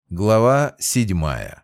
Глава 7.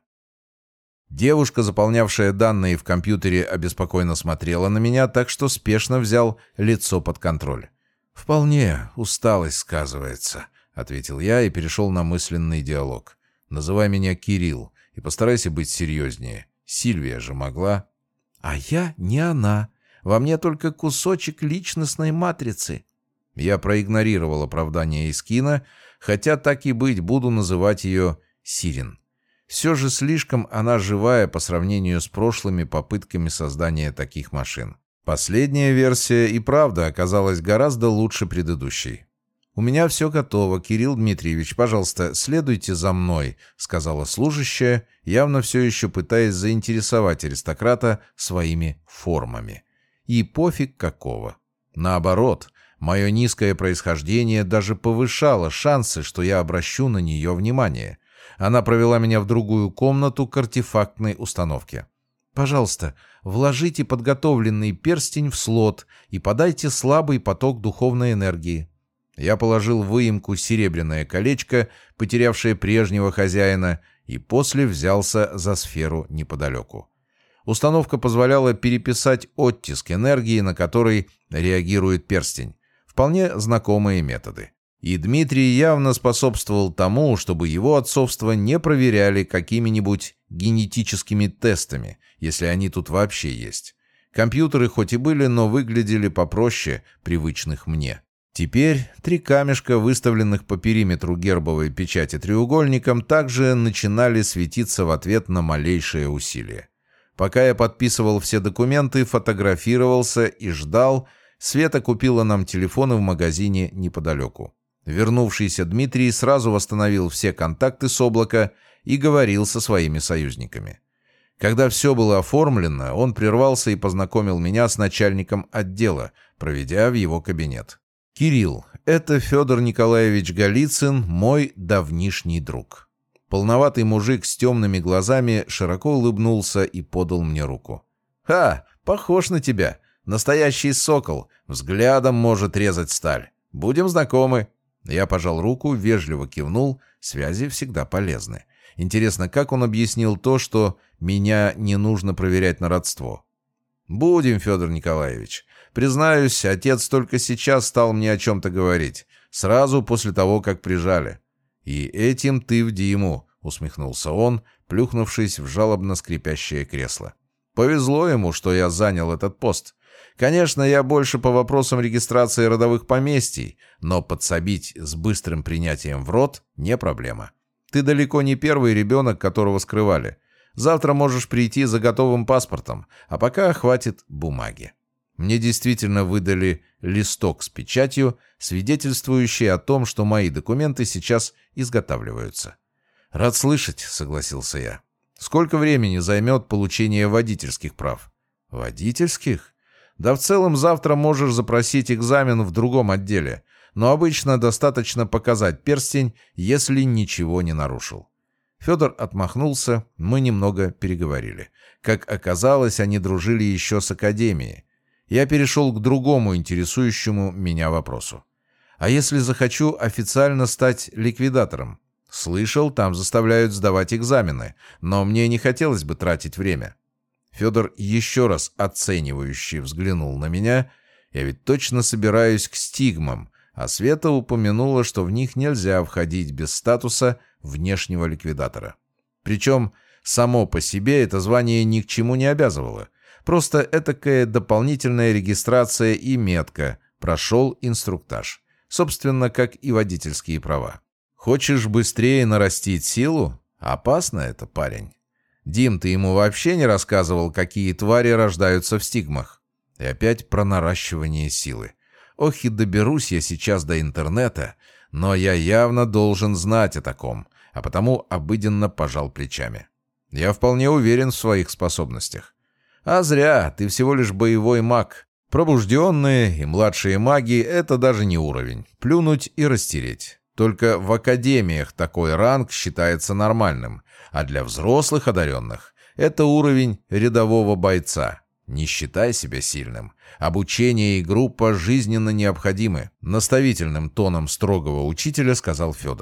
Девушка, заполнявшая данные в компьютере, обеспокоенно смотрела на меня, так что спешно взял лицо под контроль. «Вполне усталость сказывается», — ответил я и перешел на мысленный диалог. «Называй меня Кирилл и постарайся быть серьезнее. Сильвия же могла». «А я не она. Во мне только кусочек личностной матрицы». Я проигнорировал оправдание Искина, хотя так и быть буду называть ее Сирен. Все же слишком она живая по сравнению с прошлыми попытками создания таких машин. Последняя версия и правда оказалась гораздо лучше предыдущей. «У меня все готово, Кирилл Дмитриевич, пожалуйста, следуйте за мной», — сказала служащая, явно все еще пытаясь заинтересовать аристократа своими формами. И пофиг какого. Наоборот, мое низкое происхождение даже повышало шансы, что я обращу на нее внимание. Она провела меня в другую комнату к артефактной установке. «Пожалуйста, вложите подготовленный перстень в слот и подайте слабый поток духовной энергии». Я положил в выемку серебряное колечко, потерявшее прежнего хозяина, и после взялся за сферу неподалеку. Установка позволяла переписать оттиск энергии, на который реагирует перстень. Вполне знакомые методы. И Дмитрий явно способствовал тому, чтобы его отцовство не проверяли какими-нибудь генетическими тестами, если они тут вообще есть. Компьютеры хоть и были, но выглядели попроще привычных мне. Теперь 3 камешка, выставленных по периметру гербовой печати треугольником, также начинали светиться в ответ на малейшее усилие. Пока я подписывал все документы, фотографировался и ждал, Света купила нам телефоны в магазине неподалеку. Вернувшийся Дмитрий сразу восстановил все контакты с облака и говорил со своими союзниками. Когда все было оформлено, он прервался и познакомил меня с начальником отдела, проведя в его кабинет. «Кирилл, это Федор Николаевич Голицын, мой давнишний друг». Полноватый мужик с темными глазами широко улыбнулся и подал мне руку. «Ха, похож на тебя. Настоящий сокол. Взглядом может резать сталь. Будем знакомы». Я пожал руку, вежливо кивнул. Связи всегда полезны. Интересно, как он объяснил то, что меня не нужно проверять на родство? «Будем, Федор Николаевич. Признаюсь, отец только сейчас стал мне о чем-то говорить. Сразу после того, как прижали. И этим ты в Диму», — усмехнулся он, плюхнувшись в жалобно скрипящее кресло. «Повезло ему, что я занял этот пост. Конечно, я больше по вопросам регистрации родовых поместий, но подсобить с быстрым принятием в род не проблема. Ты далеко не первый ребенок, которого скрывали. Завтра можешь прийти за готовым паспортом, а пока хватит бумаги». Мне действительно выдали листок с печатью, свидетельствующий о том, что мои документы сейчас изготавливаются. «Рад слышать», — согласился я. «Сколько времени займет получение водительских прав?» «Водительских? Да в целом завтра можешь запросить экзамен в другом отделе, но обычно достаточно показать перстень, если ничего не нарушил». Федор отмахнулся, мы немного переговорили. Как оказалось, они дружили еще с академией. Я перешел к другому интересующему меня вопросу. «А если захочу официально стать ликвидатором? Слышал, там заставляют сдавать экзамены, но мне не хотелось бы тратить время». Федор еще раз оценивающе взглянул на меня. Я ведь точно собираюсь к стигмам, а Света упомянула, что в них нельзя входить без статуса внешнего ликвидатора. Причем само по себе это звание ни к чему не обязывало. Просто этакая дополнительная регистрация и метка. Прошел инструктаж. Собственно, как и водительские права. Хочешь быстрее нарастить силу? Опасно это, парень. Дим, ты ему вообще не рассказывал, какие твари рождаются в стигмах? И опять про наращивание силы. Ох, и доберусь я сейчас до интернета, но я явно должен знать о таком, а потому обыденно пожал плечами. Я вполне уверен в своих способностях. А зря, ты всего лишь боевой маг. Пробужденные и младшие маги — это даже не уровень. Плюнуть и растереть. Только в академиях такой ранг считается нормальным, а для взрослых одаренных это уровень рядового бойца. Не считай себя сильным. Обучение и группа жизненно необходимы, наставительным тоном строгого учителя сказал Федор.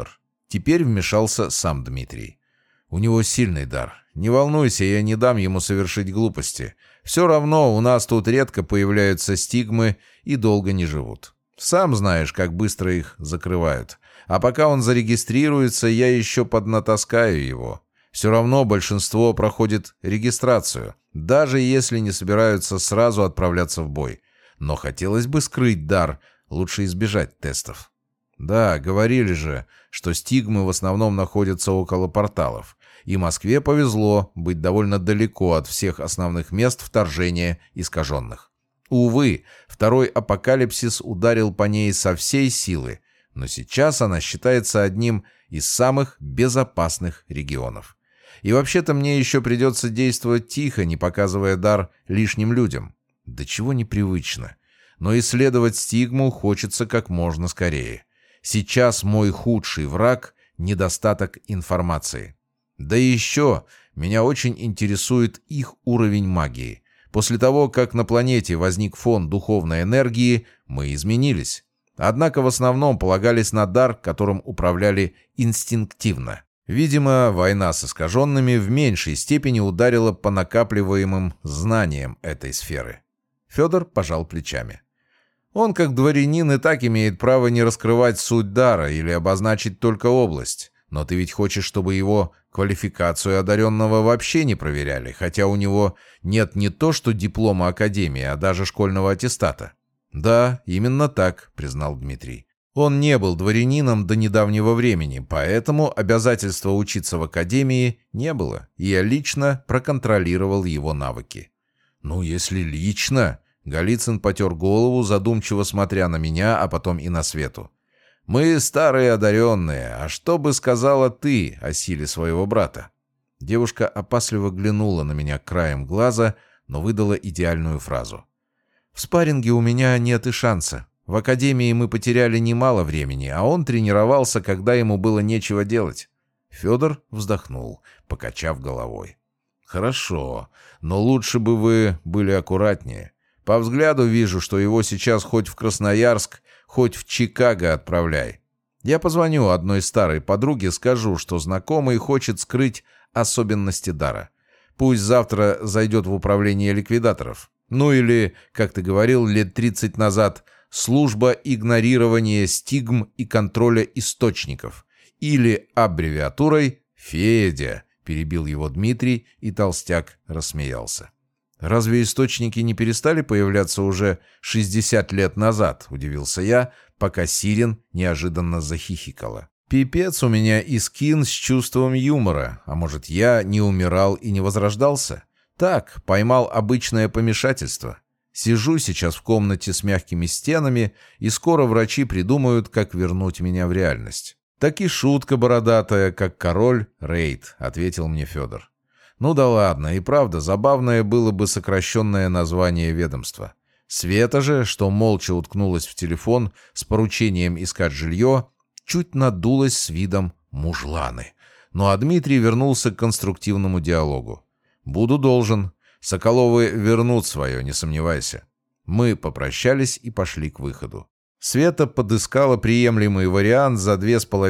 Теперь вмешался сам Дмитрий. «У него сильный дар. Не волнуйся, я не дам ему совершить глупости. Все равно у нас тут редко появляются стигмы и долго не живут. Сам знаешь, как быстро их закрывают. А пока он зарегистрируется, я еще поднатаскаю его. Все равно большинство проходит регистрацию, даже если не собираются сразу отправляться в бой. Но хотелось бы скрыть дар, лучше избежать тестов». «Да, говорили же, что стигмы в основном находятся около порталов. И Москве повезло быть довольно далеко от всех основных мест вторжения искаженных. Увы, второй апокалипсис ударил по ней со всей силы, но сейчас она считается одним из самых безопасных регионов. И вообще-то мне еще придется действовать тихо, не показывая дар лишним людям. До чего непривычно. Но исследовать стигму хочется как можно скорее. Сейчас мой худший враг — недостаток информации. Да и еще меня очень интересует их уровень магии. После того, как на планете возник фон духовной энергии, мы изменились. Однако в основном полагались на дар, которым управляли инстинктивно. Видимо, война с искаженными в меньшей степени ударила по накапливаемым знаниям этой сферы. Федор пожал плечами. Он, как дворянин, и так имеет право не раскрывать суть дара или обозначить только область. Но ты ведь хочешь, чтобы его квалификацию одаренного вообще не проверяли, хотя у него нет не то что диплома академии, а даже школьного аттестата. «Да, именно так», — признал Дмитрий. «Он не был дворянином до недавнего времени, поэтому обязательства учиться в академии не было, и я лично проконтролировал его навыки». «Ну, если лично...» — Голицын потер голову, задумчиво смотря на меня, а потом и на Свету. «Мы старые одаренные, а что бы сказала ты о силе своего брата?» Девушка опасливо глянула на меня краем глаза, но выдала идеальную фразу. «В спарринге у меня нет и шанса. В академии мы потеряли немало времени, а он тренировался, когда ему было нечего делать». Федор вздохнул, покачав головой. «Хорошо, но лучше бы вы были аккуратнее. По взгляду вижу, что его сейчас хоть в Красноярск, хоть в Чикаго отправляй. Я позвоню одной старой подруге, скажу, что знакомый хочет скрыть особенности дара. Пусть завтра зайдет в управление ликвидаторов. Ну или, как ты говорил, лет 30 назад, служба игнорирования стигм и контроля источников. Или аббревиатурой «Федя», перебил его Дмитрий, и толстяк рассмеялся. «Разве источники не перестали появляться уже 60 лет назад?» — удивился я, пока Сирен неожиданно захихикала. «Пипец у меня и скин с чувством юмора. А может, я не умирал и не возрождался? Так, поймал обычное помешательство. Сижу сейчас в комнате с мягкими стенами, и скоро врачи придумают, как вернуть меня в реальность». «Так и шутка бородатая, как король Рейд», — ответил мне Федор. «Ну да ладно, и правда, забавное было бы сокращенное название ведомства. Света же, что молча уткнулась в телефон с поручением искать жилье, чуть надулась с видом мужланы. Ну а Дмитрий вернулся к конструктивному диалогу. «Буду должен. Соколовы вернут свое, не сомневайся». Мы попрощались и пошли к выходу. Света подыскала приемлемый вариант за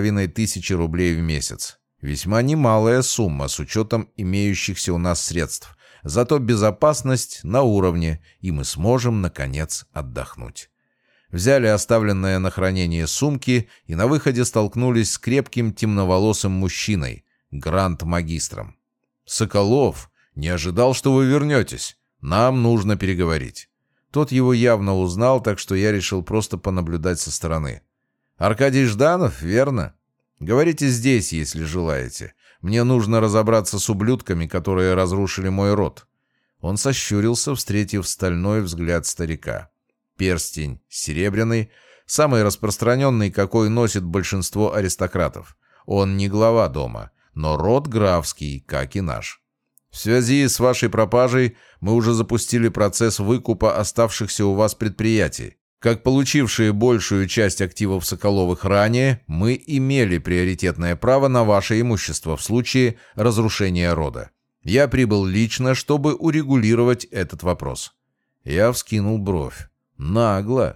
2500 рублей в месяц. Весьма немалая сумма с учетом имеющихся у нас средств. Зато безопасность на уровне, и мы сможем, наконец, отдохнуть. Взяли оставленное на хранение сумки и на выходе столкнулись с крепким темноволосым мужчиной, гранд-магистром. «Соколов, не ожидал, что вы вернетесь. Нам нужно переговорить». Тот его явно узнал, так что я решил просто понаблюдать со стороны. «Аркадий Жданов, верно? Говорите здесь, если желаете. Мне нужно разобраться с ублюдками, которые разрушили мой род». Он сощурился, встретив стальной взгляд старика. Перстень серебряный, самый распространенный, какой носит большинство аристократов. Он не глава дома, но род графский, как и наш. В связи с вашей пропажей мы уже запустили процесс выкупа оставшихся у вас предприятий. Как получившие большую часть активов Соколовых ранее, мы имели приоритетное право на ваше имущество в случае разрушения рода. Я прибыл лично, чтобы урегулировать этот вопрос». Я вскинул бровь. «Нагло.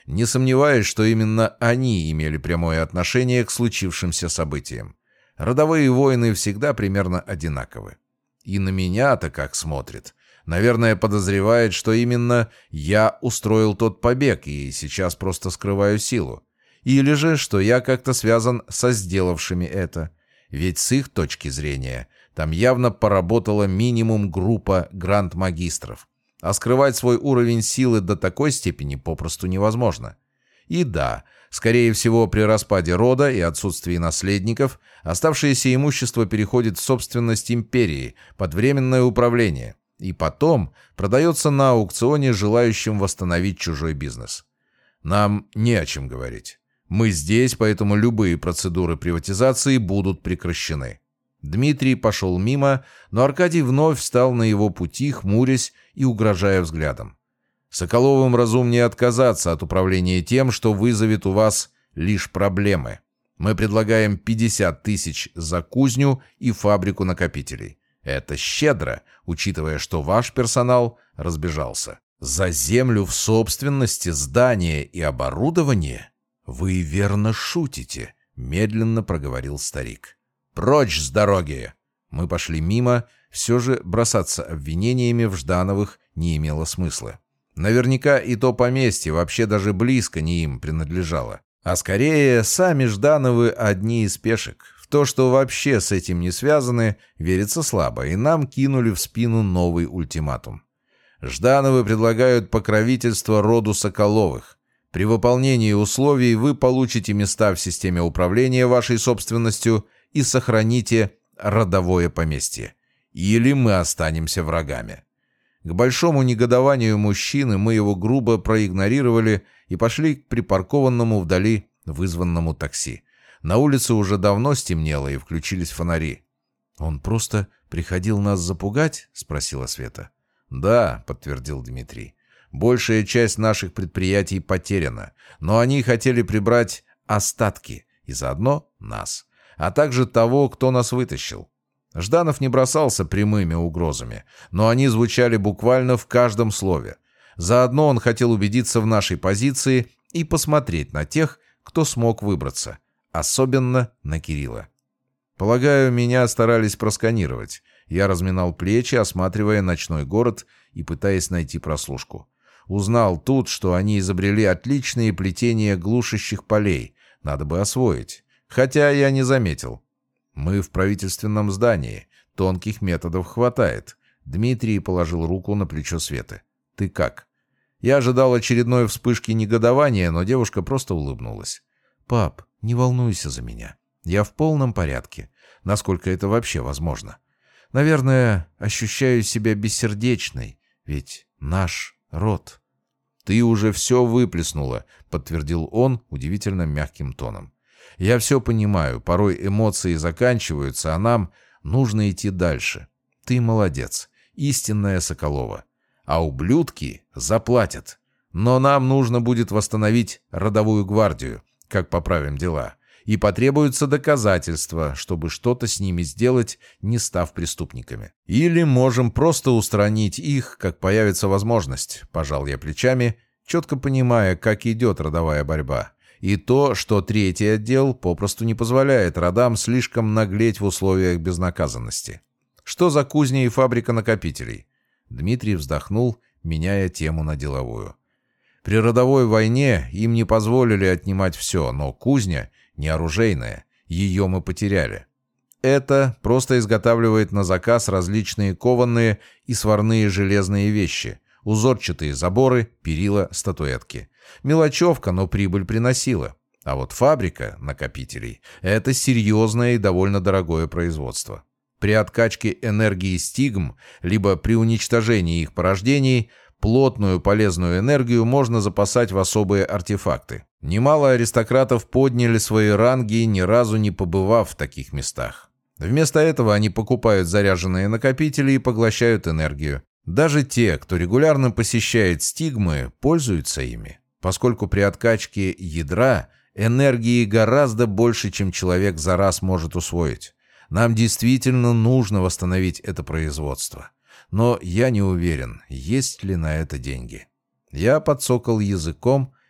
Не сомневаюсь, что именно они имели прямое отношение к случившимся событиям. Родовые войны всегда примерно одинаковы. И на меня-то как смотрит. Наверное, подозревает, что именно я устроил тот побег и сейчас просто скрываю силу. Или же, что я как-то связан со сделавшими это. Ведь с их точки зрения там явно поработала минимум группа гранд-магистров. А скрывать свой уровень силы до такой степени попросту невозможно. И да, скорее всего, при распаде рода и отсутствии наследников оставшееся имущество переходит в собственность империи под временное управление и потом продается на аукционе желающим восстановить чужой бизнес. Нам не о чем говорить. Мы здесь, поэтому любые процедуры приватизации будут прекращены. Дмитрий пошел мимо, но Аркадий вновь встал на его пути, хмурясь и угрожая взглядом. Соколовым разумнее отказаться от управления тем, что вызовет у вас лишь проблемы. Мы предлагаем 50 тысяч за кузню и фабрику накопителей. Это щедро, учитывая, что ваш персонал разбежался. За землю в собственности, здание и оборудование? Вы верно шутите, медленно проговорил старик. «Прочь с дороги!» Мы пошли мимо, все же бросаться обвинениями в Ждановых не имело смысла. Наверняка и то поместье вообще даже близко не им принадлежало. А скорее, сами Ждановы одни из пешек. В то, что вообще с этим не связаны, верится слабо, и нам кинули в спину новый ультиматум. Ждановы предлагают покровительство роду Соколовых. При выполнении условий вы получите места в системе управления вашей собственностью и сохраните родовое поместье. Или мы останемся врагами. К большому негодованию мужчины мы его грубо проигнорировали и пошли к припаркованному вдали вызванному такси. На улице уже давно стемнело и включились фонари. «Он просто приходил нас запугать?» — спросила Света. «Да», — подтвердил Дмитрий. «Большая часть наших предприятий потеряна, но они хотели прибрать остатки и заодно нас, а также того, кто нас вытащил. Жданов не бросался прямыми угрозами, но они звучали буквально в каждом слове. Заодно он хотел убедиться в нашей позиции и посмотреть на тех, кто смог выбраться, особенно на Кирилла. Полагаю, меня старались просканировать. Я разминал плечи, осматривая ночной город и пытаясь найти прослушку. Узнал тут, что они изобрели отличные плетения глушащих полей. Надо бы освоить. Хотя я не заметил. Мы в правительственном здании. Тонких методов хватает. Дмитрий положил руку на плечо Светы. «Ты как?» Я ожидал очередной вспышки негодования, но девушка просто улыбнулась. «Пап, не волнуйся за меня. Я в полном порядке, насколько это вообще возможно. Наверное, ощущаю себя бессердечной, ведь наш род». «Ты уже все выплеснула», — подтвердил он удивительно мягким тоном. «Я все понимаю, порой эмоции заканчиваются, а нам нужно идти дальше. Ты молодец, истинная Соколова. А ублюдки заплатят. Но нам нужно будет восстановить родовую гвардию, как поправим дела. И потребуются доказательства, чтобы что-то с ними сделать, не став преступниками. Или можем просто устранить их, как появится возможность», — пожал я плечами, четко понимая, как идет родовая борьба. И то, что третий отдел попросту не позволяет родам слишком наглеть в условиях безнаказанности. «Что за кузня и фабрика накопителей?» Дмитрий вздохнул, меняя тему на деловую. «При родовой войне им не позволили отнимать все, но кузня не оружейная, ее мы потеряли. Это просто изготавливает на заказ различные кованые и сварные железные вещи, узорчатые заборы, перила, статуэтки. Мелочевка, но прибыль приносила. А вот фабрика накопителей – это серьезное и довольно дорогое производство. При откачке энергии стигм, либо при уничтожении их порождений, плотную полезную энергию можно запасать в особые артефакты. Немало аристократов подняли свои ранги, ни разу не побывав в таких местах. Вместо этого они покупают заряженные накопители и поглощают энергию. Даже те, кто регулярно посещает стигмы, пользуются ими, поскольку при откачке ядра энергии гораздо больше, чем человек за раз может усвоить. Нам действительно нужно восстановить это производство. Но я не уверен, есть ли на это деньги. Я подсокал языком,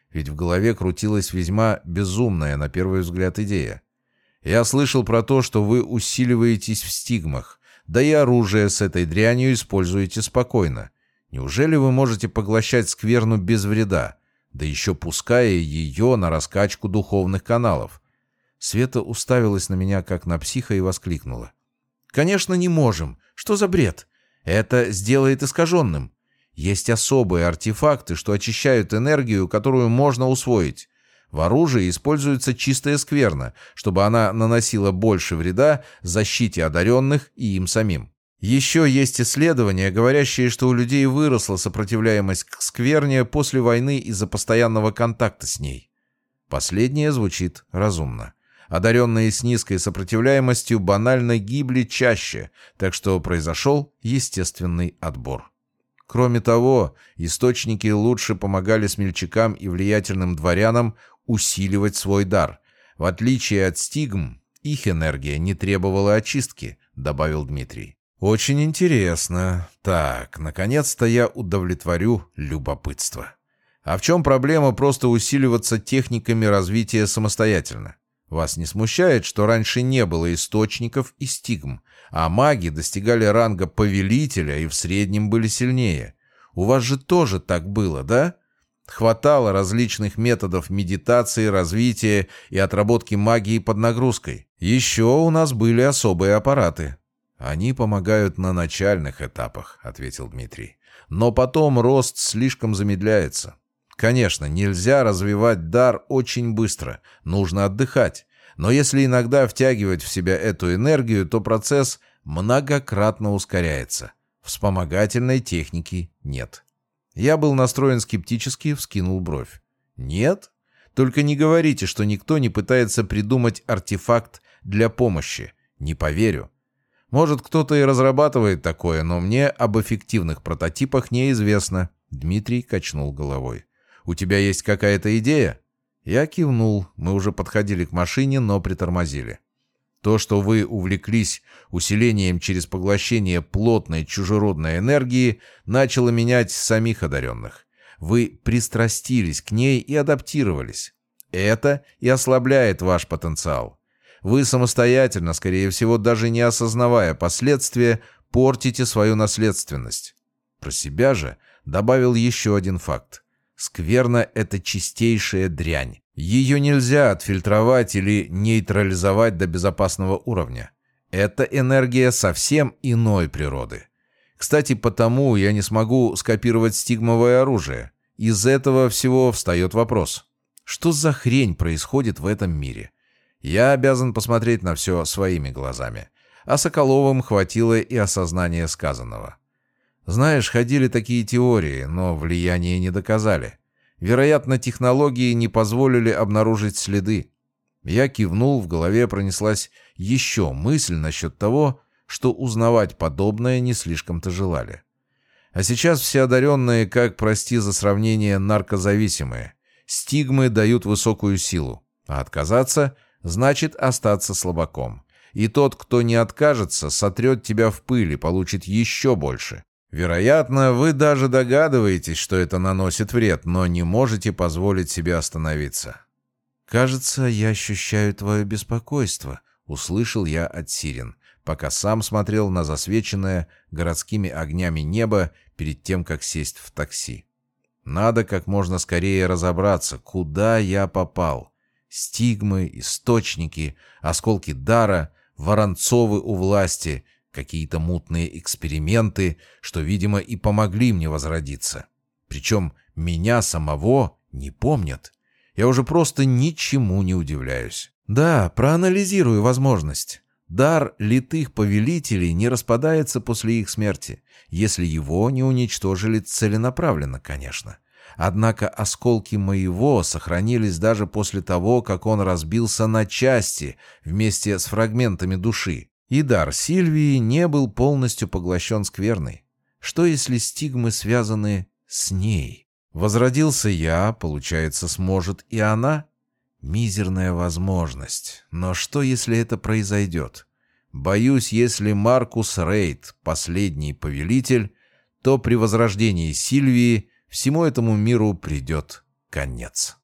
ведь в голове крутилась весьма безумная, на первый взгляд, идея. «Я слышал про то, что вы усиливаетесь в стигмах, да и оружие с этой дрянью используете спокойно. Неужели вы можете поглощать скверну без вреда, да еще пуская ее на раскачку духовных каналов?» Света уставилась на меня, как на психа, и воскликнула. «Конечно, не можем. Что за бред? Это сделает искаженным. Есть особые артефакты, что очищают энергию, которую можно усвоить. В оружии используется чистая скверна, чтобы она наносила больше вреда защите одаренных и им самим. Еще есть исследования, говорящие, что у людей выросла сопротивляемость к скверне после войны из-за постоянного контакта с ней. Последнее звучит разумно. Одаренные с низкой сопротивляемостью банально гибли чаще, так что произошел естественный отбор. Кроме того, источники лучше помогали смельчакам и влиятельным дворянам усиливать свой дар. В отличие от стигм, их энергия не требовала очистки, добавил Дмитрий. Очень интересно. Так, наконец-то я удовлетворю любопытство. А в чем проблема просто усиливаться техниками развития самостоятельно? Вас не смущает, что раньше не было источников и стигм, а маги достигали ранга повелителя и в среднем были сильнее? У вас же тоже так было, да? Хватало различных методов медитации, развития и отработки магии под нагрузкой. Еще у нас были особые аппараты. «Они помогают на начальных этапах», — ответил Дмитрий. «Но потом рост слишком замедляется. Конечно, нельзя развивать дар очень быстро, нужно отдыхать. Но если иногда втягивать в себя эту энергию, то процесс многократно ускоряется. Вспомогательной техники нет». Я был настроен скептически, вскинул бровь. «Нет? Только не говорите, что никто не пытается придумать артефакт для помощи. Не поверю. Может, кто-то и разрабатывает такое, но мне об эффективных прототипах неизвестно». Дмитрий качнул головой. «У тебя есть какая-то идея?» Я кивнул. Мы уже подходили к машине, но притормозили. «То, что вы увлеклись усилением через поглощение плотной чужеродной энергии, начало менять самих одаренных. Вы пристрастились к ней и адаптировались. Это и ослабляет ваш потенциал. Вы самостоятельно, скорее всего, даже не осознавая последствия, портите свою наследственность». Про себя же добавил еще один факт. Скверна — это чистейшая дрянь. Ее нельзя отфильтровать или нейтрализовать до безопасного уровня. Это энергия совсем иной природы. Кстати, потому я не смогу скопировать стигмовое оружие. Из этого всего встает вопрос. Что за хрень происходит в этом мире? Я обязан посмотреть на все своими глазами. А Соколовым хватило и осознания сказанного. Знаешь, ходили такие теории, но влияние не доказали. Вероятно, технологии не позволили обнаружить следы. Я кивнул, в голове пронеслась еще мысль насчет того, что узнавать подобное не слишком-то желали. А сейчас все одаренные, как, прости за сравнение, наркозависимые. Стигмы дают высокую силу, а отказаться значит остаться слабаком. И тот, кто не откажется, сотрет тебя в пыль и получит еще больше. Вероятно, вы даже догадываетесь, что это наносит вред, но не можете позволить себе остановиться. «Кажется, я ощущаю твое беспокойство», — услышал я от Сирен, пока сам смотрел на засвеченное городскими огнями небо перед тем, как сесть в такси. Надо как можно скорее разобраться, куда я попал. Стигмы, источники, осколки дара, Воронцовы у власти — какие-то мутные эксперименты, что, видимо, и помогли мне возродиться. Причем меня самого не помнят. Я уже просто ничему не удивляюсь. Да, проанализирую возможность. Дар литых повелителей не распадается после их смерти, если его не уничтожили целенаправленно, конечно. Однако осколки моего сохранились даже после того, как он разбился на части вместе с фрагментами души. И дар Сильвии не был полностью поглощен скверной. Что если стигмы связаны с ней? Возродился я, получается, сможет и она? Мизерная возможность. Но что если это произойдет? Боюсь, если Маркус Рейд — последний повелитель, то при возрождении Сильвии всему этому миру придет конец.